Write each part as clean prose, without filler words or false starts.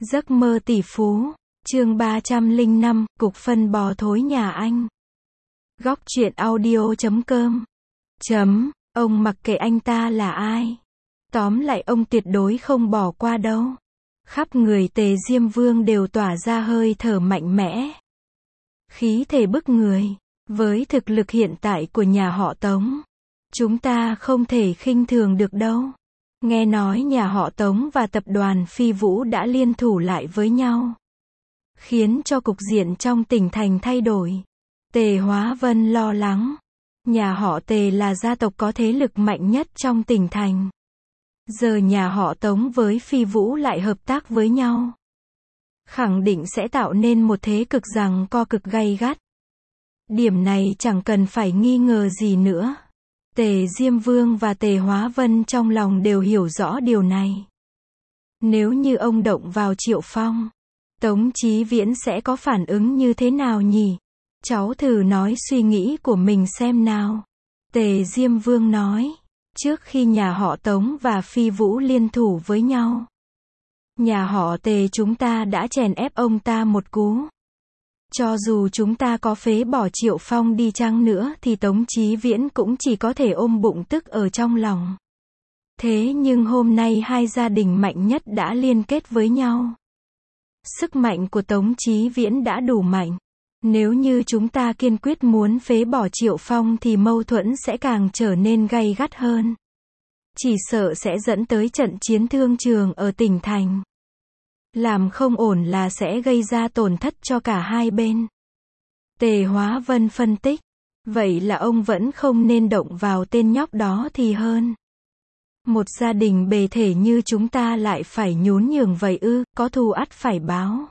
Giấc mơ tỷ phú, chương 305, cục phân bò thối nhà anh. Góc truyện audio.com. Ông mặc kệ anh ta là ai. Tóm lại ông tuyệt đối không bỏ qua đâu. Khắp người Tề Diêm Vương đều tỏa ra hơi thở mạnh mẽ. Khí thể bức người. Với thực lực hiện tại của nhà họ Tống, chúng ta không thể khinh thường được đâu. Nghe nói nhà họ Tống và tập đoàn Phi Vũ đã liên thủ lại với nhau, khiến cho cục diện trong tỉnh thành thay đổi. Tề Hóa Vân lo lắng. Nhà họ Tề là gia tộc có thế lực mạnh nhất trong tỉnh thành. Giờ nhà họ Tống với Phi Vũ lại hợp tác với nhau, khẳng định sẽ tạo nên một thế cực giằng co cực gay gắt. Điểm này chẳng cần phải nghi ngờ gì nữa. Tề Diêm Vương và Tề Hóa Vân trong lòng đều hiểu rõ điều này. Nếu như ông động vào Triệu Phong, Tống Chí Viễn sẽ có phản ứng như thế nào nhỉ? Cháu thử nói suy nghĩ của mình xem nào. Tề Diêm Vương nói, trước khi nhà họ Tống và Phi Vũ liên thủ với nhau, nhà họ Tề chúng ta đã chèn ép ông ta một cú. Cho dù chúng ta có phế bỏ Triệu Phong đi chăng nữa thì Tống Chí Viễn cũng chỉ có thể ôm bụng tức ở trong lòng. Thế nhưng hôm nay hai gia đình mạnh nhất đã liên kết với nhau. Sức mạnh của Tống Chí Viễn đã đủ mạnh. Nếu như chúng ta kiên quyết muốn phế bỏ Triệu Phong thì mâu thuẫn sẽ càng trở nên gay gắt hơn. Chỉ sợ sẽ dẫn tới trận chiến thương trường ở tỉnh thành. Làm không ổn là sẽ gây ra tổn thất cho cả hai bên. Tề Hóa Vân phân tích, vậy là ông vẫn không nên động vào tên nhóc đó thì hơn. Một gia đình bề thể như chúng ta lại phải nhún nhường vậy ư, có thù ắt phải báo.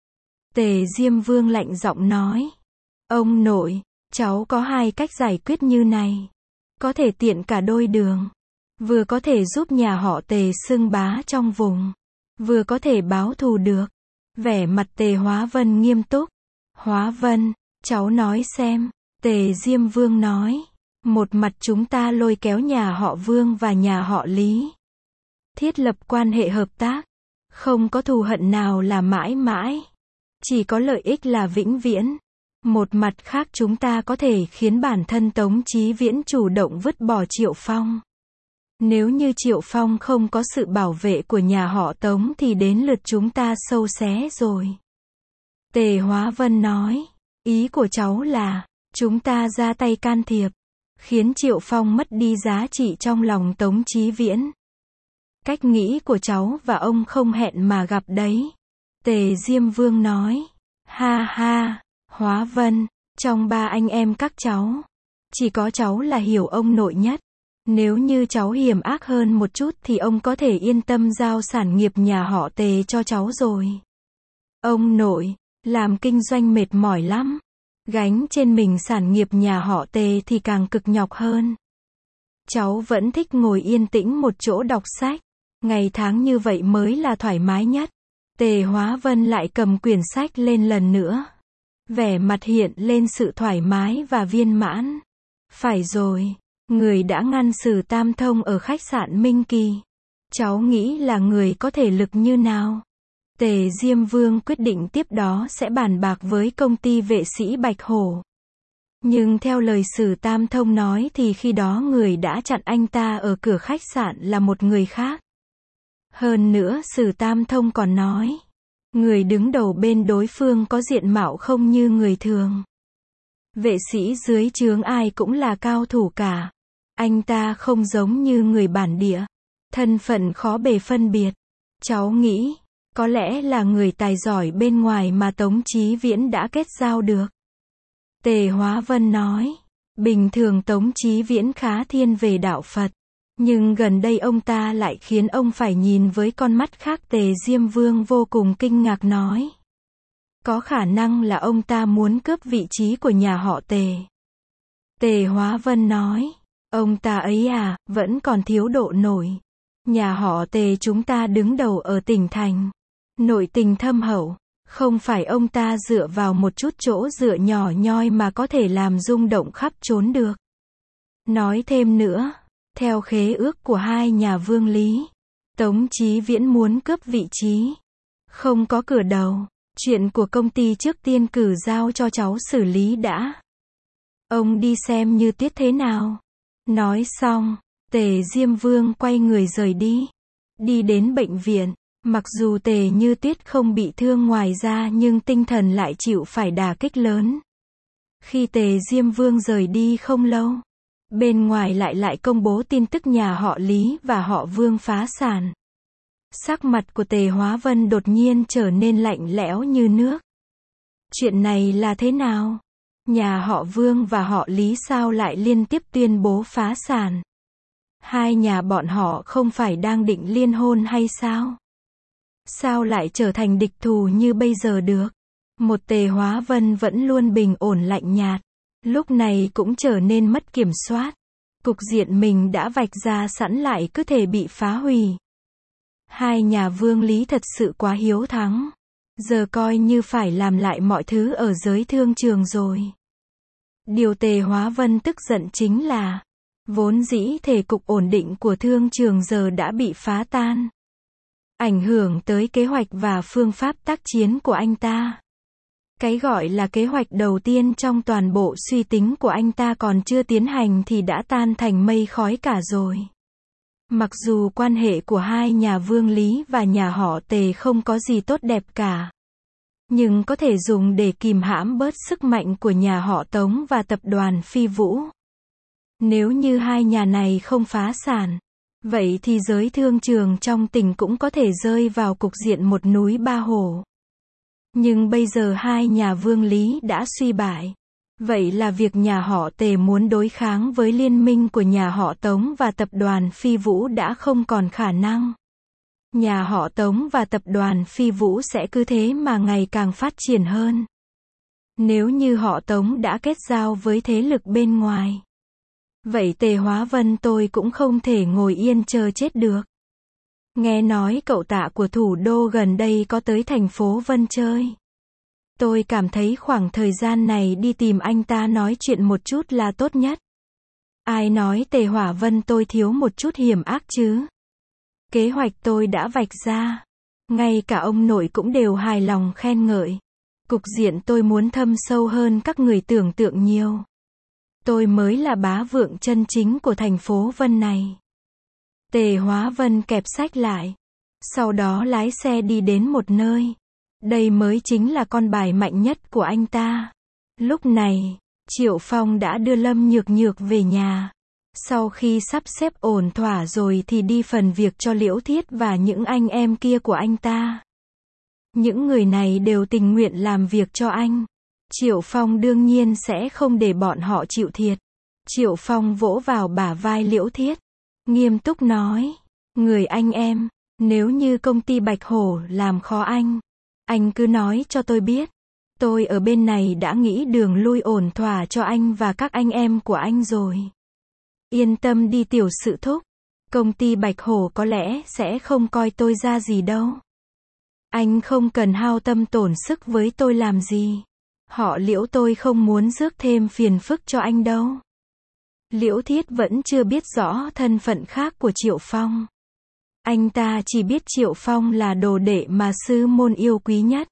Tề Diêm Vương lạnh giọng nói, ông nội, cháu có hai cách giải quyết như này. Có thể tiện cả đôi đường. Vừa có thể giúp nhà họ Tề xưng bá trong vùng, vừa có thể báo thù được. Vẻ mặt Tề Hóa Vân nghiêm túc. Hóa Vân, cháu nói xem. Tề Diêm Vương nói, một mặt chúng ta lôi kéo nhà họ Vương và nhà họ Lý, thiết lập quan hệ hợp tác. Không có thù hận nào là mãi mãi, chỉ có lợi ích là vĩnh viễn. Một mặt khác chúng ta có thể khiến bản thân Tống Chí Viễn chủ động vứt bỏ Triệu Phong. Nếu như Triệu Phong không có sự bảo vệ của nhà họ Tống thì đến lượt chúng ta xâu xé rồi. Tề Hóa Vân nói, ý của cháu là, chúng ta ra tay can thiệp, khiến Triệu Phong mất đi giá trị trong lòng Tống Chí Viễn. Cách nghĩ của cháu và ông không hẹn mà gặp đấy. Tề Diêm Vương nói, ha ha, Hóa Vân, trong ba anh em các cháu, chỉ có cháu là hiểu ông nội nhất. Nếu như cháu hiểm ác hơn một chút thì ông có thể yên tâm giao sản nghiệp nhà họ Tề cho cháu rồi. Ông nội, làm kinh doanh mệt mỏi lắm. Gánh trên mình sản nghiệp nhà họ Tề thì càng cực nhọc hơn. Cháu vẫn thích ngồi yên tĩnh một chỗ đọc sách. Ngày tháng như vậy mới là thoải mái nhất. Tề Hóa Vân lại cầm quyển sách lên lần nữa. Vẻ mặt hiện lên sự thoải mái và viên mãn. Phải rồi. Người đã ngăn Sử Tam Thông ở khách sạn Minh Kỳ, cháu nghĩ là người có thể lực như nào? Tề Diêm Vương quyết định tiếp đó sẽ bàn bạc với công ty vệ sĩ Bạch Hổ. Nhưng theo lời Sử Tam Thông nói thì khi đó người đã chặn anh ta ở cửa khách sạn là một người khác. Hơn nữa Sử Tam Thông còn nói, người đứng đầu bên đối phương có diện mạo không như người thường. Vệ sĩ dưới trướng ai cũng là cao thủ cả. Anh ta không giống như người bản địa, thân phận khó bề phân biệt. Cháu nghĩ, có lẽ là người tài giỏi bên ngoài mà Tống Chí Viễn đã kết giao được. Tề Hóa Vân nói, bình thường Tống Chí Viễn khá thiên về đạo Phật, nhưng gần đây ông ta lại khiến ông phải nhìn với con mắt khác. Tề Diêm Vương vô cùng kinh ngạc nói, có khả năng là ông ta muốn cướp vị trí của nhà họ Tề. Tề Hóa Vân nói, ông ta ấy à, vẫn còn thiếu độ nổi. Nhà họ Tề chúng ta đứng đầu ở tỉnh thành, nội tình thâm hậu, không phải ông ta dựa vào một chút chỗ dựa nhỏ nhoi mà có thể làm rung động khắp trốn được. Nói thêm nữa, theo khế ước của hai nhà Vương Lý, Tống Chí Viễn muốn cướp vị trí, Không có cửa đầu. Chuyện của công ty trước tiên cử giao cho cháu xử lý đã. Ông đi xem Như Tuyết thế nào. Nói xong, Tề Diêm Vương quay người rời đi. Đi đến bệnh viện. Mặc dù Tề Như Tuyết không bị thương ngoài da nhưng tinh thần lại chịu phải đả kích lớn. Khi Tề Diêm Vương rời đi không lâu, bên ngoài lại công bố tin tức nhà họ Lý và họ Vương phá sản. Sắc mặt của Tề Hóa Vân đột nhiên trở nên lạnh lẽo như nước. Chuyện này là thế nào? Nhà họ Vương và họ Lý sao lại liên tiếp tuyên bố phá sản? Hai nhà bọn họ không phải đang định liên hôn hay sao? Sao lại trở thành địch thù như bây giờ được? Một Tề Hóa Vân vẫn luôn bình ổn lạnh nhạt, lúc này cũng trở nên mất kiểm soát. Cục diện mình đã vạch ra sẵn lại cứ thể bị phá hủy. Hai nhà Vương Lý thật sự quá hiếu thắng. Giờ coi như phải làm lại mọi thứ ở giới thương trường rồi. Điều Tề Hóa Vân tức giận chính là, vốn dĩ thể cục ổn định của thương trường giờ đã bị phá tan. Ảnh hưởng tới kế hoạch và phương pháp tác chiến của anh ta. Cái gọi là kế hoạch đầu tiên trong toàn bộ suy tính của anh ta còn chưa tiến hành thì đã tan thành mây khói cả rồi. Mặc dù quan hệ của hai nhà Vương Lý và nhà họ Tề không có gì tốt đẹp cả, nhưng có thể dùng để kìm hãm bớt sức mạnh của nhà họ Tống và tập đoàn Phi Vũ. Nếu như hai nhà này không phá sản, vậy thì giới thương trường trong tỉnh cũng có thể rơi vào cục diện một núi ba hổ. Nhưng bây giờ hai nhà Vương Lý đã suy bại. Vậy là việc nhà họ Tề muốn đối kháng với liên minh của nhà họ Tống và tập đoàn Phi Vũ đã không còn khả năng. Nhà họ Tống và tập đoàn Phi Vũ sẽ cứ thế mà ngày càng phát triển hơn. Nếu như họ Tống đã kết giao với thế lực bên ngoài, vậy Tề Hóa Vân tôi cũng không thể ngồi yên chờ chết được. Nghe nói cậu Tạ của thủ đô gần đây có tới thành phố Vân chơi. Tôi cảm thấy khoảng thời gian này đi tìm anh ta nói chuyện một chút là tốt nhất. Ai nói Tề Hóa Vân tôi thiếu một chút hiểm ác chứ? Kế hoạch tôi đã vạch ra. Ngay cả ông nội cũng đều hài lòng khen ngợi. Cục diện tôi muốn thâm sâu hơn các người tưởng tượng nhiều. Tôi mới là bá vượng chân chính của thành phố Vân này. Tề Hóa Vân kẹp sách lại. Sau đó lái xe đi đến một nơi. Đây mới chính là con bài mạnh nhất của anh ta. Lúc này, Triệu Phong đã đưa Lâm Nhược Nhược về nhà. Sau khi sắp xếp ổn thỏa rồi thì đi phần việc cho Liễu Thiết và những anh em kia của anh ta. Những người này đều tình nguyện làm việc cho anh. Triệu Phong đương nhiên sẽ không để bọn họ chịu thiệt. Triệu Phong vỗ vào bả vai Liễu Thiết, nghiêm túc nói, người anh em, nếu như công ty Bạch Hổ làm khó anh cứ nói cho tôi biết. Tôi ở bên này đã nghĩ đường lui ổn thỏa cho anh và các anh em của anh rồi. Yên tâm đi tiểu sự thúc. Công ty Bạch Hổ có lẽ sẽ không coi tôi ra gì đâu. Anh không cần hao tâm tổn sức với tôi làm gì. Họ Liễu tôi không muốn rước thêm phiền phức cho anh đâu. Liễu Thiết vẫn chưa biết rõ thân phận khác của Triệu Phong. Anh ta chỉ biết Triệu Phong là đồ đệ mà sư môn yêu quý nhất.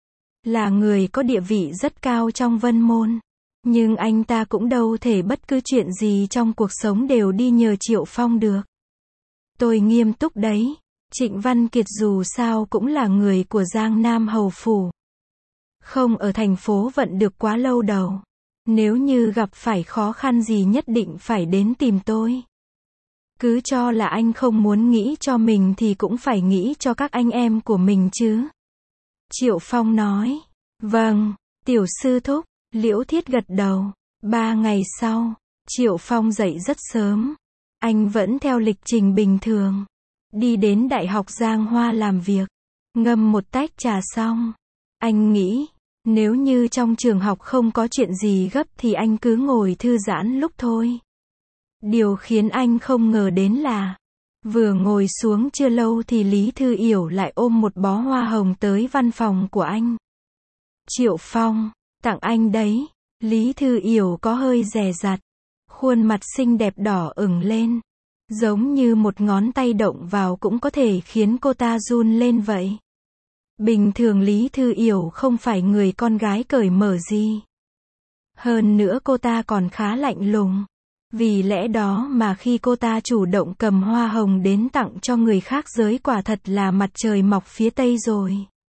Là người có địa vị rất cao trong Vân Môn. Nhưng anh ta cũng đâu thể bất cứ chuyện gì trong cuộc sống đều đi nhờ Triệu Phong được. Tôi nghiêm túc đấy. Trịnh Văn Kiệt dù sao cũng là người của Giang Nam Hầu Phủ. Không ở thành phố Vận được quá lâu đâu. Nếu như gặp phải khó khăn gì nhất định phải đến tìm tôi. Cứ cho là anh không muốn nghĩ cho mình thì cũng phải nghĩ cho các anh em của mình chứ. Triệu Phong nói. Vâng, tiểu sư thúc. Liễu Thiết gật đầu. 3 ngày sau, Triệu Phong dậy rất sớm. Anh vẫn theo lịch trình bình thường. Đi đến Đại học Giang Hoa làm việc. Ngâm một tách trà xong. Anh nghĩ, nếu như trong trường học không có chuyện gì gấp thì anh cứ ngồi thư giãn lúc thôi. Điều khiến anh không ngờ đến là, vừa ngồi xuống chưa lâu thì Lý Thư Yểu lại ôm một bó hoa hồng tới văn phòng của anh. Triệu Phong, tặng anh đấy. Lý Thư Yểu có hơi dè dặt. Khuôn mặt xinh đẹp đỏ ửng lên. Giống như một ngón tay động vào cũng có thể khiến cô ta run lên vậy. Bình thường Lý Thư Yểu không phải người con gái cởi mở gì. Hơn nữa cô ta còn khá lạnh lùng. Vì lẽ đó mà khi cô ta chủ động cầm hoa hồng đến tặng cho người khác giới quả thật là mặt trời mọc phía tây rồi.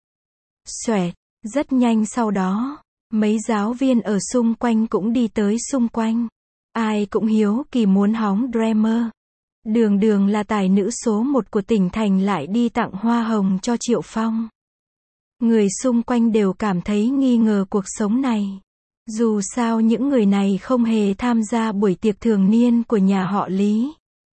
Xoẹt, rất nhanh sau đó, mấy giáo viên ở xung quanh cũng đi tới xung quanh. Ai cũng hiếu kỳ muốn hóng Dreamer. Đường Đường là tài nữ số 1 của tỉnh thành lại đi tặng hoa hồng cho Triệu Phong. Người xung quanh đều cảm thấy nghi ngờ cuộc sống này. Dù sao những người này không hề tham gia buổi tiệc thường niên của nhà họ Lý.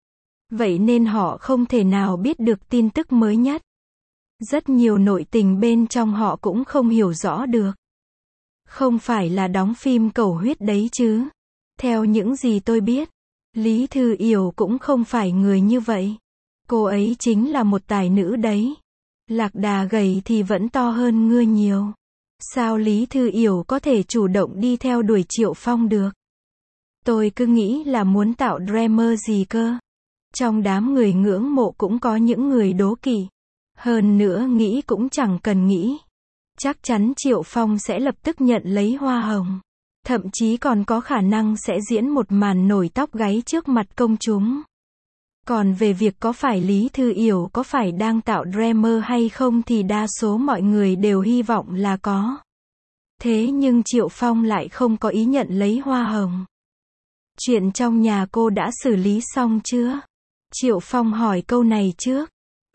Vậy nên họ không thể nào biết được tin tức mới nhất. Rất nhiều nội tình bên trong họ cũng không hiểu rõ được. Không phải là đóng phim cầu huyết đấy chứ. Theo những gì tôi biết, Lý Thư Yểu cũng không phải người như vậy. Cô ấy chính là một tài nữ đấy. Lạc đà gầy thì vẫn to hơn ngựa nhiều. Sao Lý Thư Yểu có thể chủ động đi theo đuổi Triệu Phong được? Tôi cứ nghĩ là muốn tạo drama gì cơ. Trong đám người ngưỡng mộ cũng có những người đố kỵ. Hơn nữa nghĩ cũng chẳng cần nghĩ. Chắc chắn Triệu Phong sẽ lập tức nhận lấy hoa hồng. Thậm chí còn có khả năng sẽ diễn một màn nổi tóc gáy trước mặt công chúng. Còn về việc có phải Lý Thư Yểu có phải đang tạo drama hay không thì đa số mọi người đều hy vọng là có. Thế nhưng Triệu Phong lại không có ý nhận lấy hoa hồng. Chuyện trong nhà cô đã xử lý xong chưa? Triệu Phong hỏi câu này trước.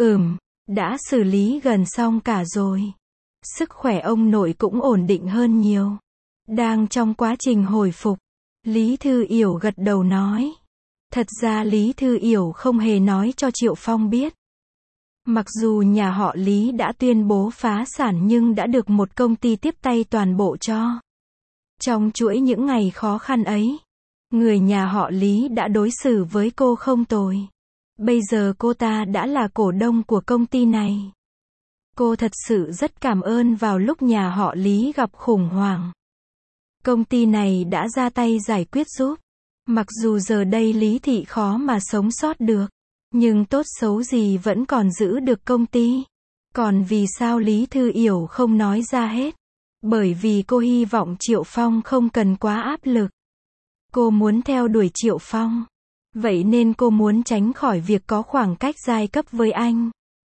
Đã xử lý gần xong cả rồi. Sức khỏe ông nội cũng ổn định hơn nhiều. Đang trong quá trình hồi phục. Lý Thư Yểu gật đầu nói. Thật ra Lý Thư Yểu không hề nói cho Triệu Phong biết. Mặc dù nhà họ Lý đã tuyên bố phá sản nhưng đã được một công ty tiếp tay toàn bộ cho. Trong chuỗi những ngày khó khăn ấy, người nhà họ Lý đã đối xử với cô không tồi. Bây giờ cô ta đã là cổ đông của công ty này. Cô thật sự rất cảm ơn vào lúc nhà họ Lý gặp khủng hoảng. Công ty này đã ra tay giải quyết giúp. Mặc dù giờ đây Lý Thị khó mà sống sót được, nhưng tốt xấu gì vẫn còn giữ được công ty. Còn vì sao Lý Thư Yểu không nói ra hết? Bởi vì cô hy vọng Triệu Phong không cần quá áp lực. Cô muốn theo đuổi Triệu Phong. Vậy nên cô muốn tránh khỏi việc có khoảng cách giai cấp với anh.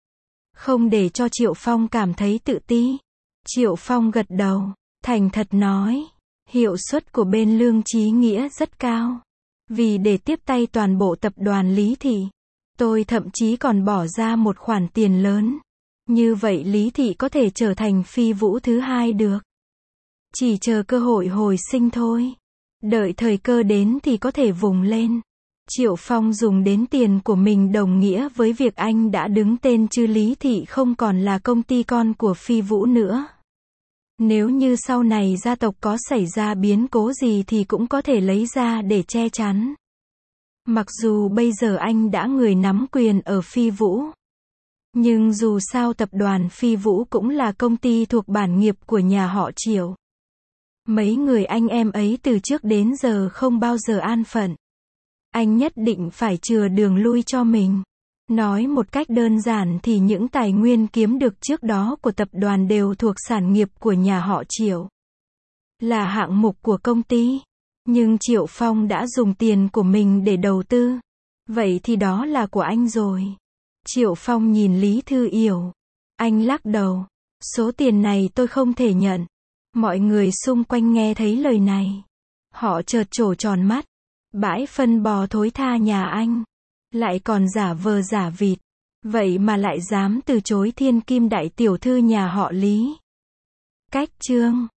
Không để cho Triệu Phong cảm thấy tự ti. Triệu Phong gật đầu, thành thật nói. Hiệu suất của bên Lương Chí Nghĩa rất cao. Vì để tiếp tay toàn bộ tập đoàn Lý Thị, tôi thậm chí còn bỏ ra một khoản tiền lớn. Như vậy Lý Thị có thể trở thành phi vũ thứ hai được. Chỉ chờ cơ hội hồi sinh thôi. Đợi thời cơ đến thì có thể vùng lên. Triệu Phong dùng đến tiền của mình đồng nghĩa với việc anh đã đứng tên chứ Lý Thị không còn là công ty con của phi vũ nữa. Nếu như sau này gia tộc có xảy ra biến cố gì thì cũng có thể lấy ra để che chắn. Mặc dù bây giờ anh đã người nắm quyền ở Phi Vũ. Nhưng dù sao tập đoàn Phi Vũ cũng là công ty thuộc bản nghiệp của nhà họ Triệu. Mấy người anh em ấy từ trước đến giờ không bao giờ an phận. Anh nhất định phải chừa đường lui cho mình. Nói một cách đơn giản thì những tài nguyên kiếm được trước đó của tập đoàn đều thuộc sản nghiệp của nhà họ Triệu. Là hạng mục của công ty. Nhưng Triệu Phong đã dùng tiền của mình để đầu tư. Vậy thì đó là của anh rồi. Triệu Phong nhìn Lý Thư Yểu. Anh lắc đầu. Số tiền này tôi không thể nhận. Mọi người xung quanh nghe thấy lời này. Họ chợt trổ tròn mắt. Bãi phân bò thối tha nhà anh. Lại còn giả vờ giả vịt. Vậy mà lại dám từ chối thiên kim đại tiểu thư nhà họ Lý. Cách chương